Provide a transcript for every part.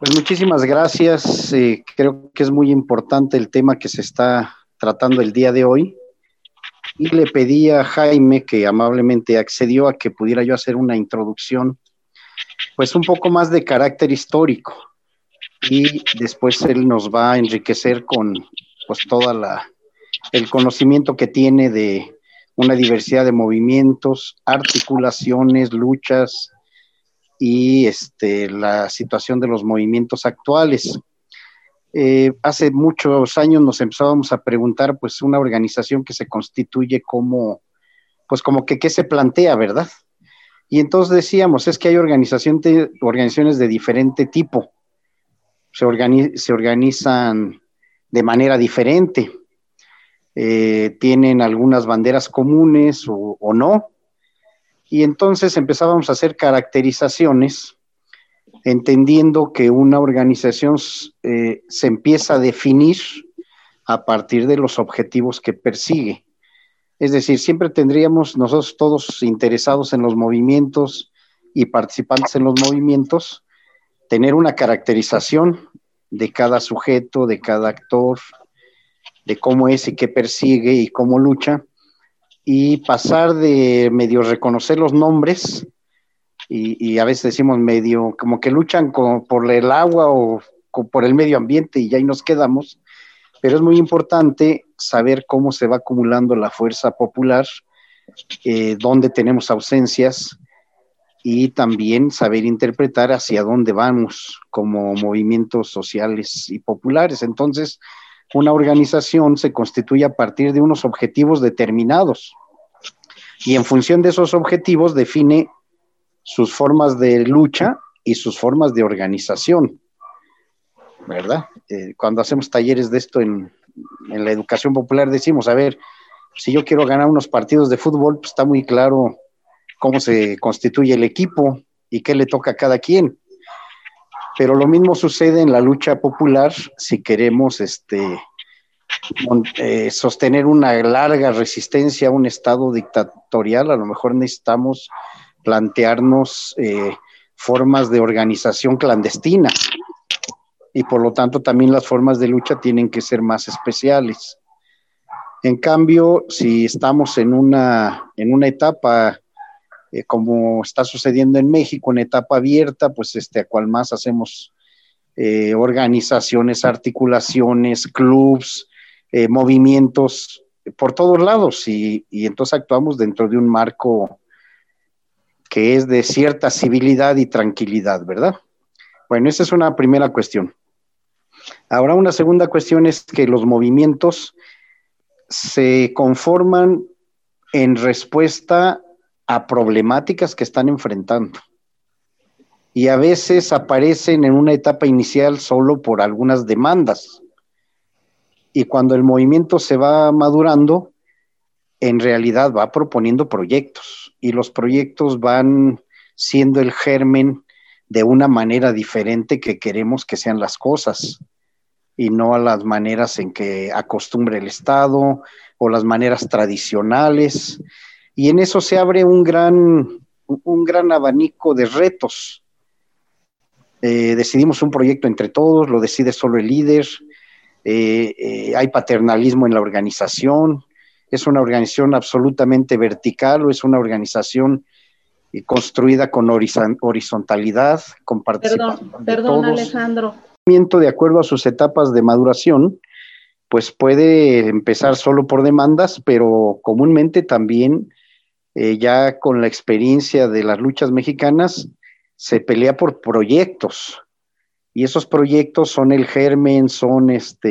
Pues muchísimas gracias. Creo que es muy importante el tema que se está tratando el día de hoy. Y le pedí a Jaime, que amablemente accedió a que pudiera yo hacer una introducción, pues un poco más de carácter histórico. Y después él nos va a enriquecer con pues el conocimiento que tiene de una diversidad de movimientos, articulaciones, luchas y la situación de los movimientos actuales. Hace muchos años nos empezábamos a preguntar, pues, una organización que se constituye como, pues, como que qué se plantea, ¿verdad? Y entonces decíamos, es que hay organizaciones de diferente tipo, se organizan de manera diferente, tienen algunas banderas comunes o no, y entonces empezábamos a hacer caracterizaciones entendiendo que una organización se empieza a definir a partir de los objetivos que persigue. Es decir, siempre tendríamos nosotros todos interesados en los movimientos y participantes en los movimientos, tener una caracterización de cada sujeto, de cada actor, de cómo es y qué persigue y cómo lucha, y pasar de medio reconocer los nombres, y a veces decimos medio como que luchan por el agua o por el medio ambiente y ahí nos quedamos, pero es muy importante saber cómo se va acumulando la fuerza popular, dónde tenemos ausencias y también saber interpretar hacia dónde vamos como movimientos sociales y populares. Entonces, una organización se constituye a partir de unos objetivos determinados y en función de esos objetivos define sus formas de lucha y sus formas de organización, ¿verdad? Cuando hacemos talleres de esto en la educación popular decimos, a ver, si yo quiero ganar unos partidos de fútbol, pues está muy claro cómo se constituye el equipo y qué le toca a cada quien. Pero lo mismo sucede en la lucha popular si queremos sostener una larga resistencia a un estado dictatorial. A lo mejor necesitamos plantearnos formas de organización clandestina y por lo tanto también las formas de lucha tienen que ser más especiales. En cambio, si estamos en una etapa como está sucediendo en México, en etapa abierta, pues a cual más hacemos organizaciones, articulaciones, clubs, movimientos por todos lados y entonces actuamos dentro de un marco que es de cierta civilidad y tranquilidad, ¿verdad? Bueno, esa es una primera cuestión. Ahora, una segunda cuestión es que los movimientos se conforman en respuesta a problemáticas que están enfrentando. Y a veces aparecen en una etapa inicial solo por algunas demandas. Y cuando el movimiento se va madurando, en realidad va proponiendo proyectos. Y los proyectos van siendo el germen de una manera diferente que queremos que sean las cosas. Y no a las maneras en que acostumbre el Estado o las maneras tradicionales. Y en eso se abre un gran abanico de retos. Decidimos un proyecto entre todos, lo decide solo el líder, hay paternalismo en la organización, es una organización absolutamente vertical o es una organización construida con horizontalidad, con participación de todos. Alejandro. De acuerdo a sus etapas de maduración, pues puede empezar solo por demandas, pero comúnmente también ya con la experiencia de las luchas mexicanas se pelea por proyectos y esos proyectos son el germen, son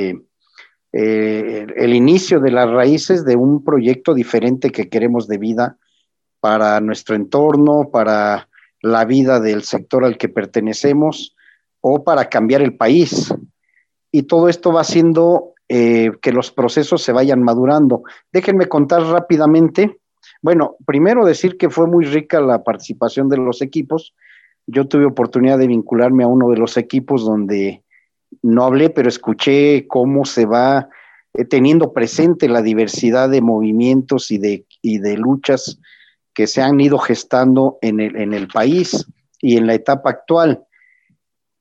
el inicio de las raíces de un proyecto diferente que queremos de vida para nuestro entorno, para la vida del sector al que pertenecemos o para cambiar el país. Y todo esto va haciendo que los procesos se vayan madurando. Déjenme contar rápidamente. Bueno, primero decir que fue muy rica la participación de los equipos. Yo tuve oportunidad de vincularme a uno de los equipos donde no hablé, pero escuché cómo se va teniendo presente la diversidad de movimientos y de luchas que se han ido gestando en el país y en la etapa actual.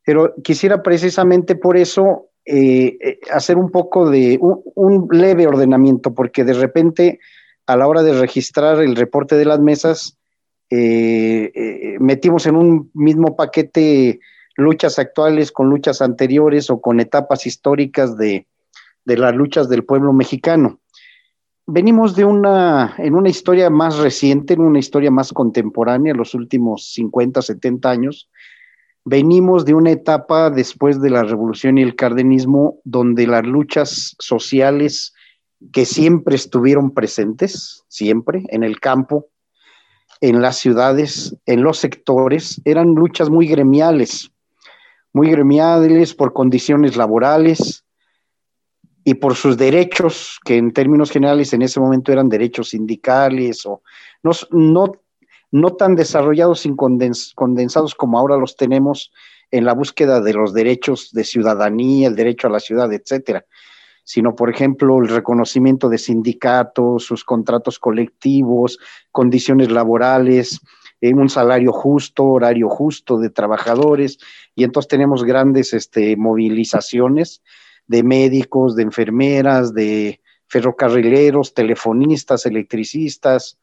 Pero quisiera precisamente por eso hacer un poco de un leve ordenamiento, porque de repente a la hora de registrar el reporte de las mesas, metimos en un mismo paquete luchas actuales con luchas anteriores o con etapas históricas de las luchas del pueblo mexicano. Venimos en una historia más reciente, en una historia más contemporánea, los últimos 50, 70 años. Venimos de una etapa después de la revolución y el cardenismo, donde las luchas sociales que siempre estuvieron presentes, siempre, en el campo, en las ciudades, en los sectores, eran luchas muy gremiales por condiciones laborales y por sus derechos, que en términos generales en ese momento eran derechos sindicales o no, no, no tan desarrollados y condensados como ahora los tenemos en la búsqueda de los derechos de ciudadanía, el derecho a la ciudad, etcétera, sino, por ejemplo, el reconocimiento de sindicatos, sus contratos colectivos, condiciones laborales, un salario justo, horario justo de trabajadores, y entonces tenemos grandes movilizaciones de médicos, de enfermeras, de ferrocarrileros, telefonistas, electricistas,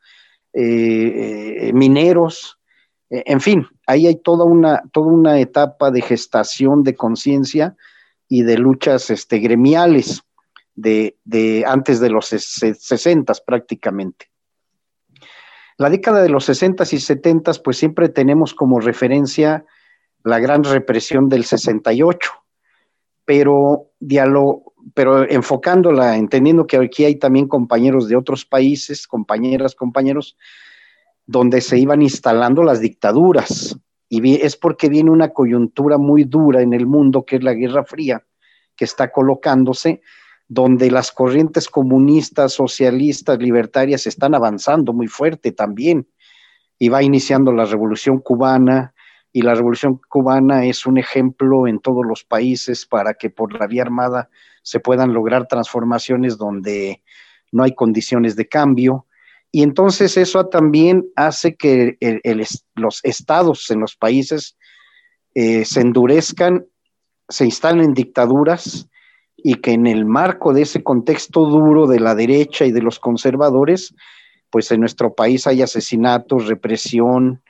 mineros, en fin, ahí hay toda una etapa de gestación de conciencia y de luchas gremiales de antes de los 60 prácticamente. La década de los 60 y 70 pues siempre tenemos como referencia la gran represión del 68, pero enfocándola, entendiendo que aquí hay también compañeros de otros países, compañeras, compañeros, donde se iban instalando las dictaduras, y es porque viene una coyuntura muy dura en el mundo, que es la Guerra Fría, que está colocándose, donde las corrientes comunistas, socialistas, libertarias están avanzando muy fuerte también, y va iniciando la Revolución Cubana, y la Revolución Cubana es un ejemplo en todos los países para que por la vía armada se puedan lograr transformaciones donde no hay condiciones de cambio, y entonces eso también hace que los estados en los países se endurezcan, se instalen dictaduras, y que en el marco de ese contexto duro de la derecha y de los conservadores, pues en nuestro país hay asesinatos, represión,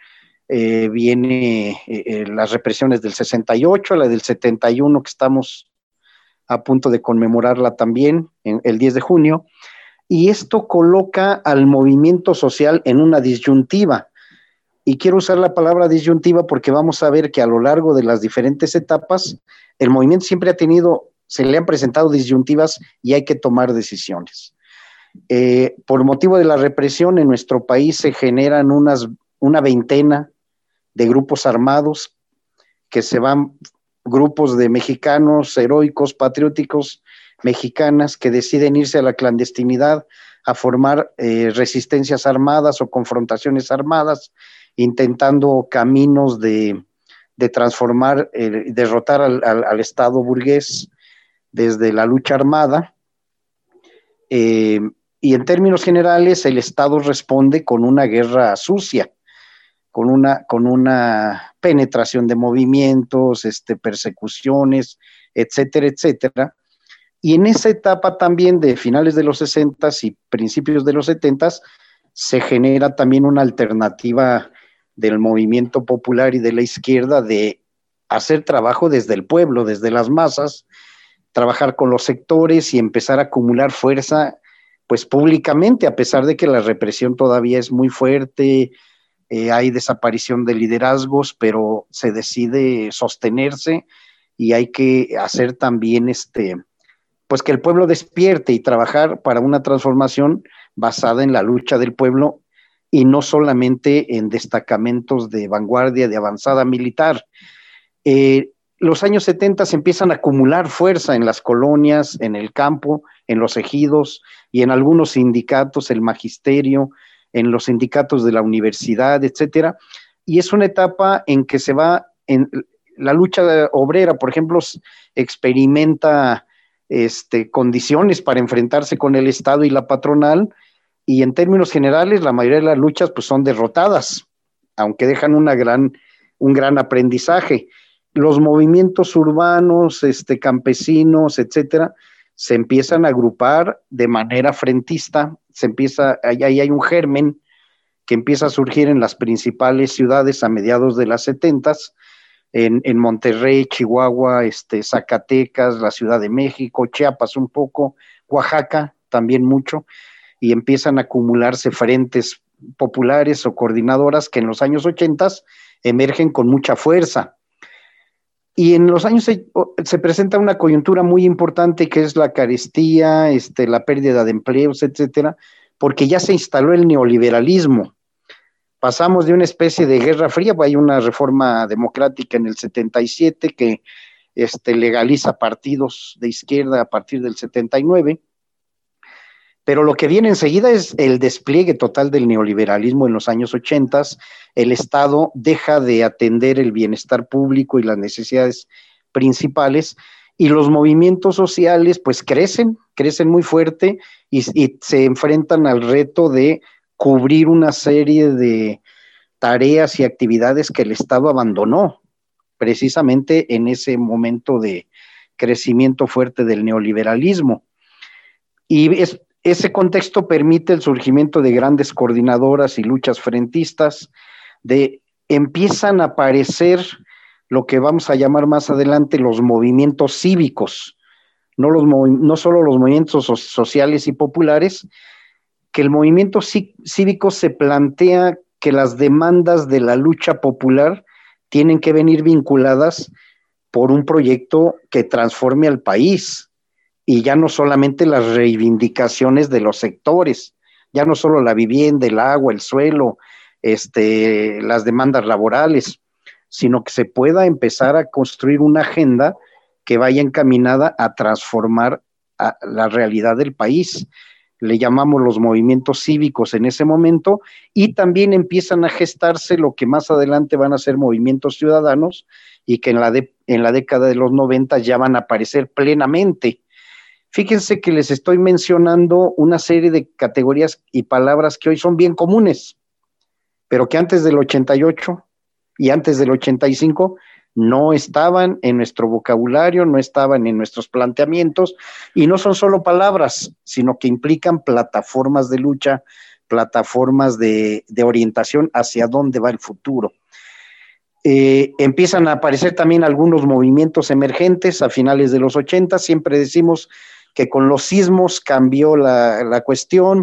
viene las represiones del 68, la del 71, que estamos a punto de conmemorarla también, el 10 de junio, y esto coloca al movimiento social en una disyuntiva. Y quiero usar la palabra disyuntiva porque vamos a ver que a lo largo de las diferentes etapas, el movimiento siempre se le han presentado disyuntivas y hay que tomar decisiones. Por motivo de la represión en nuestro país se generan una veintena de grupos armados que se van, grupos de mexicanos heroicos, patrióticos, mexicanas que deciden irse a la clandestinidad a formar resistencias armadas o confrontaciones armadas, intentando caminos de transformar, derrotar al Estado burgués desde la lucha armada. Y en términos generales, el Estado responde con una guerra sucia, con una penetración de movimientos, persecuciones, etcétera, etcétera. Y en esa etapa también de finales de los 60 y principios de los 70 se genera también una alternativa del movimiento popular y de la izquierda de hacer trabajo desde el pueblo, desde las masas, trabajar con los sectores y empezar a acumular fuerza, pues públicamente, a pesar de que la represión todavía es muy fuerte, hay desaparición de liderazgos, pero se decide sostenerse y hay que hacer también pues que el pueblo despierte y trabajar para una transformación basada en la lucha del pueblo y no solamente en destacamentos de vanguardia, de avanzada militar. Los años 70 se empiezan a acumular fuerza en las colonias, en el campo, en los ejidos y en algunos sindicatos, el magisterio, en los sindicatos de la universidad, etcétera. Y es una etapa en que se va, en la lucha obrera, por ejemplo, experimenta condiciones para enfrentarse con el Estado y la patronal, y en términos generales la mayoría de las luchas pues son derrotadas, aunque dejan un gran aprendizaje. los movimientos urbanos, campesinos, etcétera, se empiezan a agrupar de manera frentista, ahí hay un germen que empieza a surgir en las principales ciudades a mediados de las 70s, en Monterrey, Chihuahua, Zacatecas, la Ciudad de México, Chiapas un poco, Oaxaca también mucho, y empiezan a acumularse frentes populares o coordinadoras que en los años 80 emergen con mucha fuerza. Y en los años se presenta una coyuntura muy importante que es la carestía, la pérdida de empleos, etcétera, porque ya se instaló el neoliberalismo. Pasamos de una especie de guerra fría, hay una reforma democrática en el 77 que legaliza partidos de izquierda a partir del 79, pero lo que viene enseguida es el despliegue total del neoliberalismo en los años 80. El Estado deja de atender el bienestar público y las necesidades principales, y los movimientos sociales pues crecen muy fuerte y se enfrentan al reto de cubrir una serie de tareas y actividades que el Estado abandonó precisamente en ese momento de crecimiento fuerte del neoliberalismo. Y ese contexto permite el surgimiento de grandes coordinadoras y luchas frentistas, empiezan a aparecer lo que vamos a llamar más adelante los movimientos cívicos, no solo los movimientos sociales y populares, que el movimiento cívico se plantea que las demandas de la lucha popular tienen que venir vinculadas por un proyecto que transforme al país, y ya no solamente las reivindicaciones de los sectores, ya no solo la vivienda, el agua, el suelo, las demandas laborales, sino que se pueda empezar a construir una agenda que vaya encaminada a transformar la realidad del país. Le llamamos los movimientos cívicos en ese momento, y también empiezan a gestarse lo que más adelante van a ser movimientos ciudadanos, y que en la década de los 90 ya van a aparecer plenamente. Fíjense que les estoy mencionando una serie de categorías y palabras que hoy son bien comunes, pero que antes del 88 y antes del 85 no estaban en nuestro vocabulario, no estaban en nuestros planteamientos, y no son solo palabras, sino que implican plataformas de lucha, plataformas de orientación hacia dónde va el futuro. Empiezan a aparecer también algunos movimientos emergentes a finales de los 80, siempre decimos que con los sismos cambió la cuestión,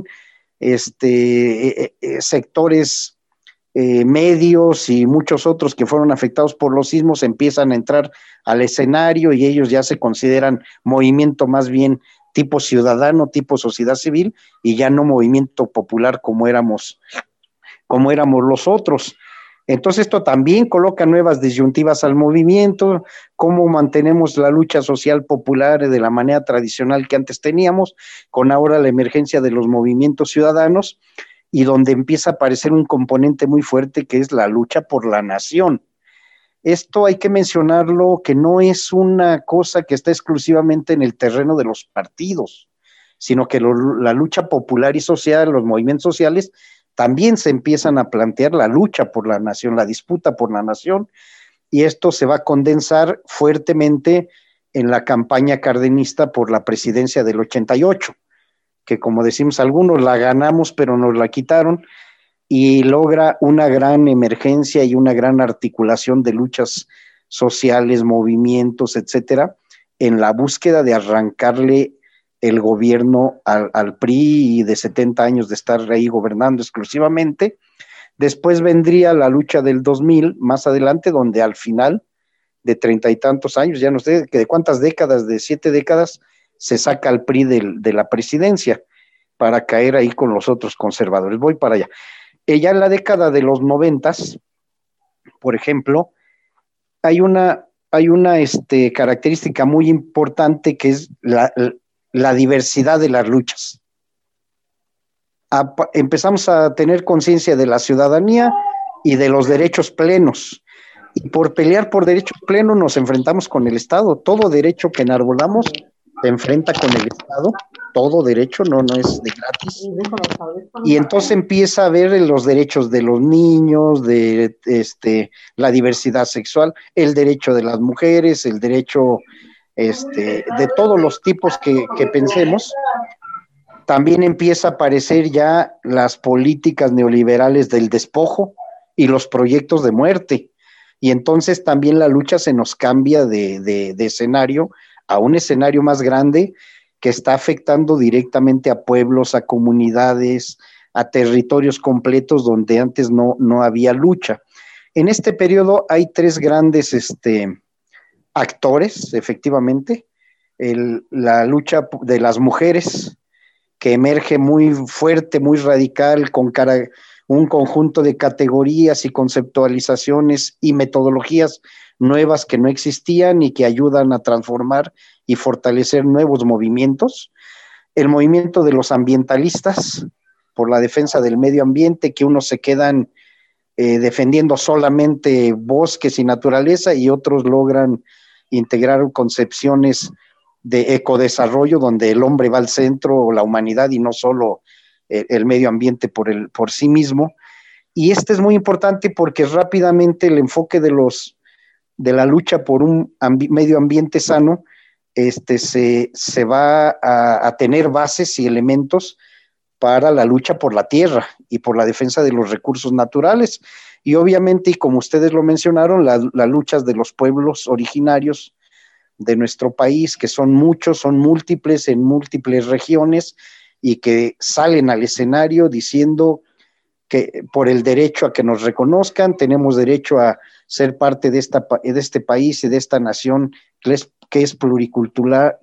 sectores medios y muchos otros que fueron afectados por los sismos empiezan a entrar al escenario, y ellos ya se consideran movimiento más bien tipo ciudadano, tipo sociedad civil, y ya no movimiento popular como éramos los otros. Entonces esto también coloca nuevas disyuntivas al movimiento, cómo mantenemos la lucha social popular de la manera tradicional que antes teníamos, con ahora la emergencia de los movimientos ciudadanos, y donde empieza a aparecer un componente muy fuerte que es la lucha por la nación. Esto hay que mencionarlo, que no es una cosa que está exclusivamente en el terreno de los partidos, sino que la lucha popular y social, los movimientos sociales, también se empiezan a plantear la lucha por la nación, la disputa por la nación, y esto se va a condensar fuertemente en la campaña cardenista por la presidencia del 88, que como decimos algunos, la ganamos pero nos la quitaron, y logra una gran emergencia y una gran articulación de luchas sociales, movimientos, etcétera, en la búsqueda de arrancarle el gobierno al PRI, y de 70 años de estar ahí gobernando exclusivamente. Después vendría la lucha del 2000, más adelante, donde al final de 30 y tantos años, ya no sé de cuántas décadas, de 7 décadas, se saca al PRI de la presidencia para caer ahí con los otros conservadores. Voy para allá. Ya en la década de los 90, por ejemplo, hay una característica muy importante que es la diversidad de las luchas. Empezamos a tener conciencia de la ciudadanía y de los derechos plenos, y por pelear por derechos plenos nos enfrentamos con el Estado. Todo derecho que enarbolamos se enfrenta con el Estado, todo derecho, no es de gratis. Y entonces empieza a ver los derechos de los niños, de la diversidad sexual, el derecho de las mujeres, el derecho de todos los tipos que pensemos. También empieza a aparecer ya las políticas neoliberales del despojo y los proyectos de muerte. Y entonces también la lucha se nos cambia de escenario a un escenario más grande que está afectando directamente a pueblos, a comunidades, a territorios completos donde antes no había lucha. En este periodo hay tres grandes actores, efectivamente. La lucha de las mujeres, que emerge muy fuerte, muy radical, con un conjunto de categorías y conceptualizaciones y metodologías nuevas que no existían y que ayudan a transformar y fortalecer nuevos movimientos. El movimiento de los ambientalistas por la defensa del medio ambiente, que unos se quedan defendiendo solamente bosques y naturaleza y otros logran integrar concepciones de ecodesarrollo donde el hombre va al centro, o la humanidad, y no solo el medio ambiente por sí mismo. Y es muy importante porque rápidamente el enfoque de la lucha por un medio ambiente sano se va a tener bases y elementos para la lucha por la tierra y por la defensa de los recursos naturales. Y obviamente, y como ustedes lo mencionaron, las luchas de los pueblos originarios de nuestro país, que son muchos, son múltiples en múltiples regiones y que salen al escenario diciendo que por el derecho a que nos reconozcan, tenemos derecho a ser parte de este país y de esta nación que es pluricultural,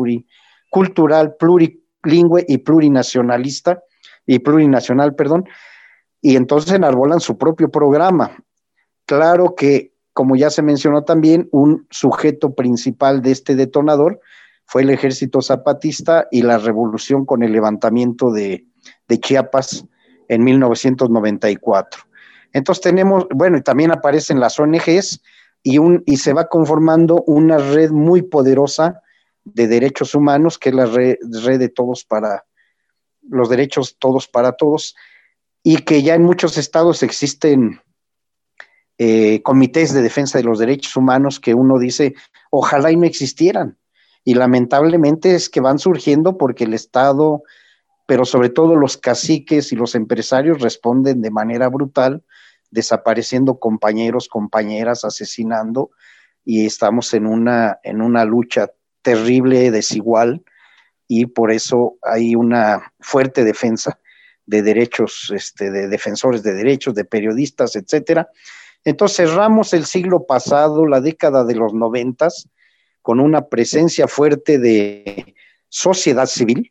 plurilingüe y plurinacionalista, y plurinacional, perdón, y entonces enarbolan su propio programa. Claro que, como ya se mencionó también, un sujeto principal de este detonador fue el Ejército Zapatista y la revolución con el levantamiento de Chiapas en 1994. Entonces tenemos, bueno, y también aparecen las ONGs y se va conformando una red muy poderosa de derechos humanos, que es la red de todos para los derechos todos para todos, y que ya en muchos estados existen comités de defensa de los derechos humanos que uno dice, ojalá y no existieran. Y lamentablemente es que van surgiendo porque el Estado, pero sobre todo los caciques y los empresarios responden de manera brutal, desapareciendo compañeros, compañeras, asesinando, y estamos en una lucha terrible, desigual, y por eso hay una fuerte defensa de derechos, de defensores de derechos, de periodistas, etcétera. Entonces cerramos el siglo pasado, la década de los 90, con una presencia fuerte de sociedad civil,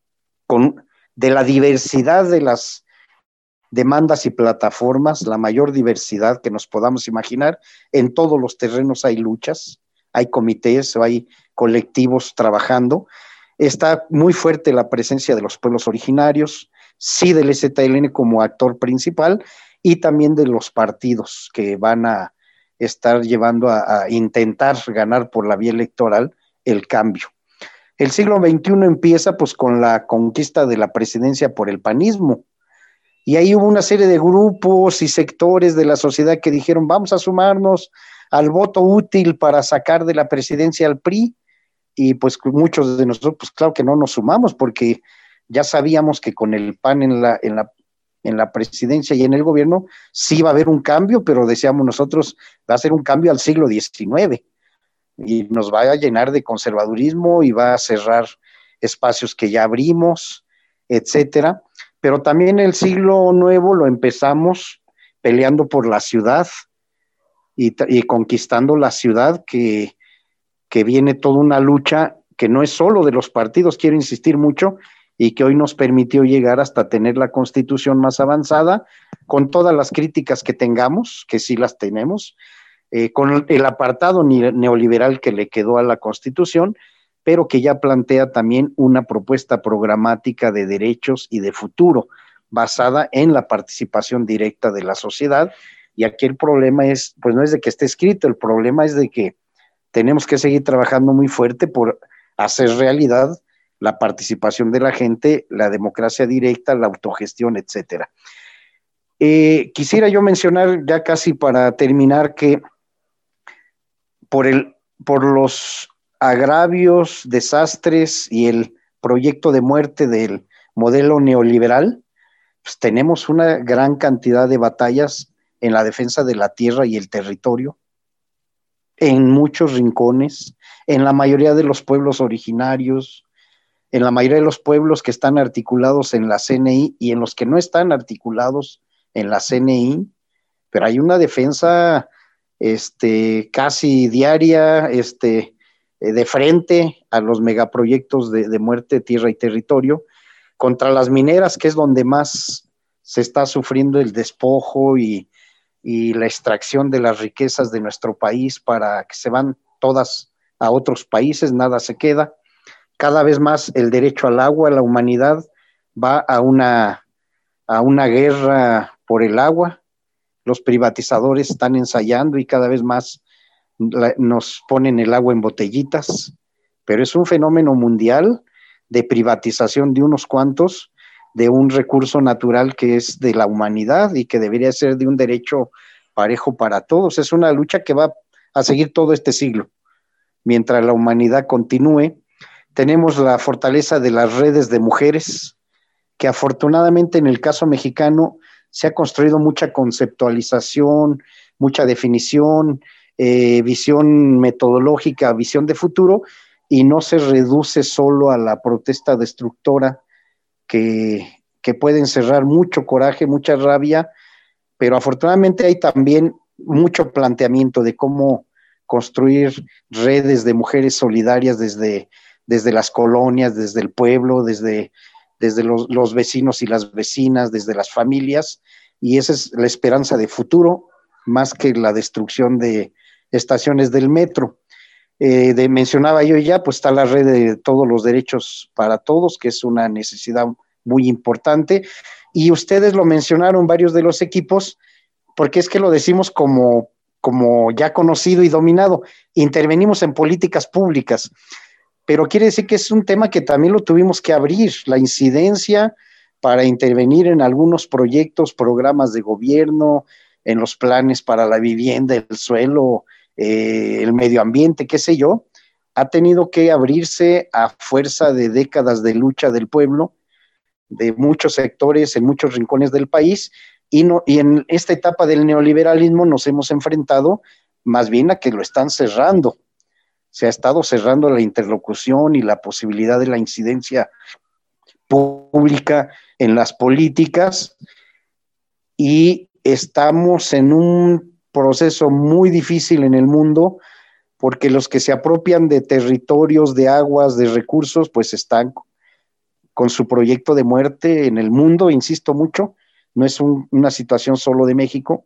de la diversidad de las demandas y plataformas, la mayor diversidad que nos podamos imaginar. En todos los terrenos hay luchas, hay comités, hay colectivos trabajando. Está muy fuerte la presencia de los pueblos originarios, sí del EZLN como actor principal, y también de los partidos que van a estar llevando a intentar ganar por la vía electoral el cambio. El siglo XXI empieza pues con la conquista de la presidencia por el panismo, y ahí hubo una serie de grupos y sectores de la sociedad que dijeron, vamos a sumarnos al voto útil para sacar de la presidencia al PRI, y pues muchos de nosotros, pues claro que no nos sumamos, porque ya sabíamos que con el PAN en la presidencia y en el gobierno sí va a haber un cambio, pero decíamos nosotros, va a ser un cambio al siglo XIX, y nos va a llenar de conservadurismo y va a cerrar espacios que ya abrimos, etcétera. Pero también el siglo nuevo lo empezamos peleando por la ciudad y conquistando la ciudad, que viene toda una lucha que no es solo de los partidos, quiero insistir mucho, y que hoy nos permitió llegar hasta tener la constitución más avanzada, con todas las críticas que tengamos, que sí las tenemos, con el apartado neoliberal que le quedó a la constitución, pero que ya plantea también una propuesta programática de derechos y de futuro, basada en la participación directa de la sociedad. Y aquí el problema es, pues no es de que esté escrito, el problema es de que tenemos que seguir trabajando muy fuerte por hacer realidad la participación de la gente, la democracia directa, la autogestión, etcétera. Quisiera yo mencionar, ya casi para terminar, que por los agravios, desastres y el proyecto de muerte del modelo neoliberal, pues tenemos una gran cantidad de batallas en la defensa de la tierra y el territorio, en muchos rincones, en la mayoría de los pueblos originarios, en la mayoría de los pueblos que están articulados en la CNI y en los que no están articulados en la CNI, pero hay una defensa casi diaria, de frente a los megaproyectos de muerte, tierra y territorio, contra las mineras, que es donde más se está sufriendo el despojo y la extracción de las riquezas de nuestro país para que se van todas a otros países, nada se queda. Cada vez más el derecho al agua, la humanidad va a una guerra por el agua. Los privatizadores están ensayando y cada vez más nos ponen el agua en botellitas, pero es un fenómeno mundial de privatización de unos cuantos, de un recurso natural que es de la humanidad y que debería ser de un derecho parejo para todos. Es una lucha que va a seguir todo este siglo. Mientras la humanidad continúe, tenemos la fortaleza de las redes de mujeres, que afortunadamente en el caso mexicano se ha construido mucha conceptualización, mucha definición, visión metodológica, visión de futuro, y no se reduce solo a la protesta destructora que puede encerrar mucho coraje, mucha rabia, pero afortunadamente hay también mucho planteamiento de cómo construir redes de mujeres solidarias desde las colonias, desde el pueblo, desde los vecinos y las vecinas, desde las familias, y esa es la esperanza de futuro, más que la destrucción de estaciones del metro. Mencionaba yo ya, pues está la red de todos los derechos para todos, que es una necesidad muy importante, y ustedes lo mencionaron, varios de los equipos, porque es que lo decimos como ya conocido y dominado, intervenimos en políticas públicas, pero quiere decir que es un tema que también lo tuvimos que abrir, la incidencia para intervenir en algunos proyectos, programas de gobierno, en los planes para la vivienda, el suelo, el medio ambiente, qué sé yo, ha tenido que abrirse a fuerza de décadas de lucha del pueblo, de muchos sectores, en muchos rincones del país, y en esta etapa del neoliberalismo nos hemos enfrentado más bien a que lo están cerrando. Se ha estado cerrando la interlocución y la posibilidad de la incidencia pública en las políticas, y estamos en un proceso muy difícil en el mundo, porque los que se apropian de territorios, de aguas, de recursos, pues están con su proyecto de muerte en el mundo, insisto mucho, no es una situación solo de México,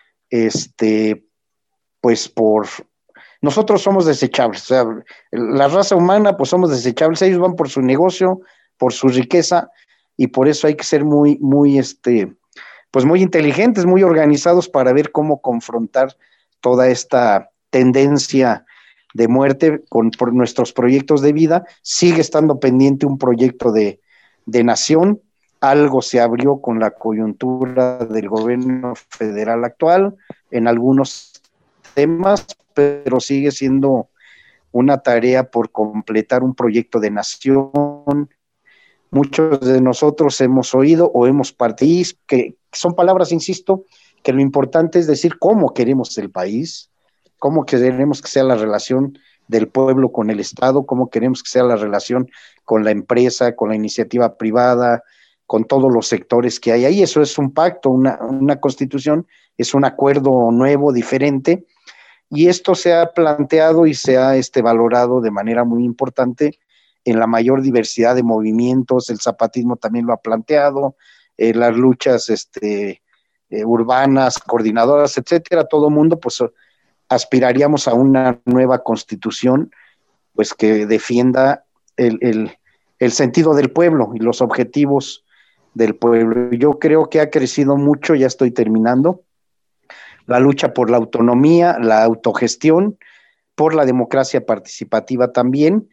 pues nosotros somos desechables, o sea, la raza humana pues somos desechables, ellos van por su negocio, por su riqueza, y por eso hay que ser muy pues muy inteligentes, muy organizados para ver cómo confrontar toda esta tendencia de muerte por nuestros proyectos de vida. Sigue estando pendiente un proyecto de nación, algo se abrió con la coyuntura del gobierno federal actual en algunos temas, pero sigue siendo una tarea por completar un proyecto de nación. Muchos de nosotros hemos oído o hemos partido, que son palabras, insisto, que lo importante es decir cómo queremos el país, cómo queremos que sea la relación del pueblo con el Estado, cómo queremos que sea la relación con la empresa, con la iniciativa privada, con todos los sectores que hay ahí. Eso es un pacto, una constitución, es un acuerdo nuevo, diferente, y esto se ha planteado y se ha valorado de manera muy importante en la mayor diversidad de movimientos. El zapatismo también lo ha planteado, las luchas urbanas, coordinadoras, etcétera. Todo mundo pues aspiraríamos a una nueva constitución pues que defienda el sentido del pueblo y los objetivos del pueblo. Yo creo que ha crecido mucho, ya estoy terminando, la lucha por la autonomía, la autogestión, por la democracia participativa también,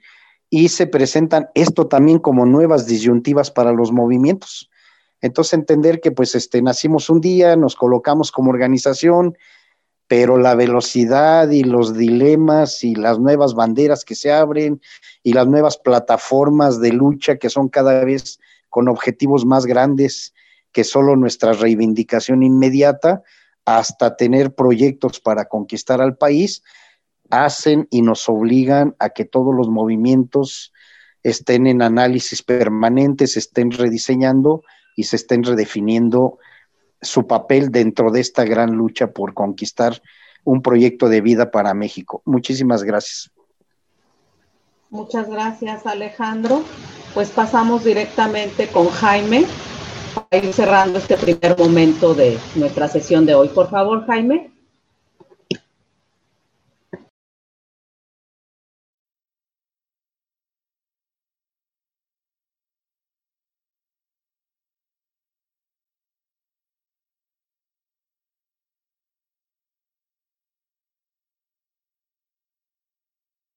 y se presentan esto también como nuevas disyuntivas para los movimientos. Entonces entender que pues nacimos un día, nos colocamos como organización, pero la velocidad y los dilemas y las nuevas banderas que se abren y las nuevas plataformas de lucha que son cada vez con objetivos más grandes que solo nuestra reivindicación inmediata, hasta tener proyectos para conquistar al país, hacen y nos obligan a que todos los movimientos estén en análisis permanentes, se estén rediseñando y se estén redefiniendo su papel dentro de esta gran lucha por conquistar un proyecto de vida para México. Muchísimas gracias. Muchas gracias, Alejandro. Pues pasamos directamente con Jaime para ir cerrando este primer momento de nuestra sesión de hoy. Por favor, Jaime.